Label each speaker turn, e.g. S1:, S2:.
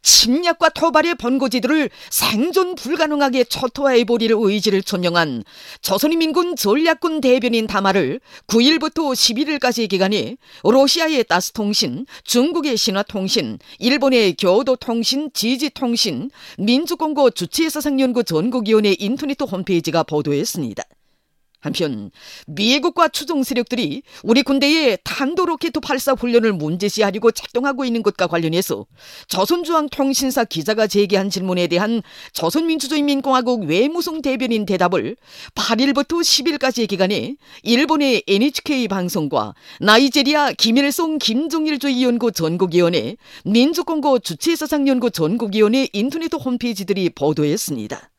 S1: 침략과 토발의 번거지들을 생존 불가능하게 초토화해버릴 의지를 천명한 조선인민군 전략군 대변인 담화를 9일부터 11일까지 기간에 러시아의 따스통신, 중국의 신화통신, 일본의 교도통신, 지지통신, 민주공고 주치의사상연구 전국위원회 인터넷 홈페이지가 보도했습니다. 한편 미국과 추종 세력들이 우리 군대의 탄도로켓 발사 훈련을 문제시하려고 작동하고 있는 것과 관련해서 조선중앙통신사 기자가 제기한 질문에 대한 조선민주주의인민공화국 외무성 대변인 대답을 8일부터 10일까지의 기간에 일본의 NHK 방송과 나이지리아 김일성 김정일주의연구 전국위원회, 민주공고 주치의사상연구 전국위원회 인터넷 홈페이지들이 보도했습니다.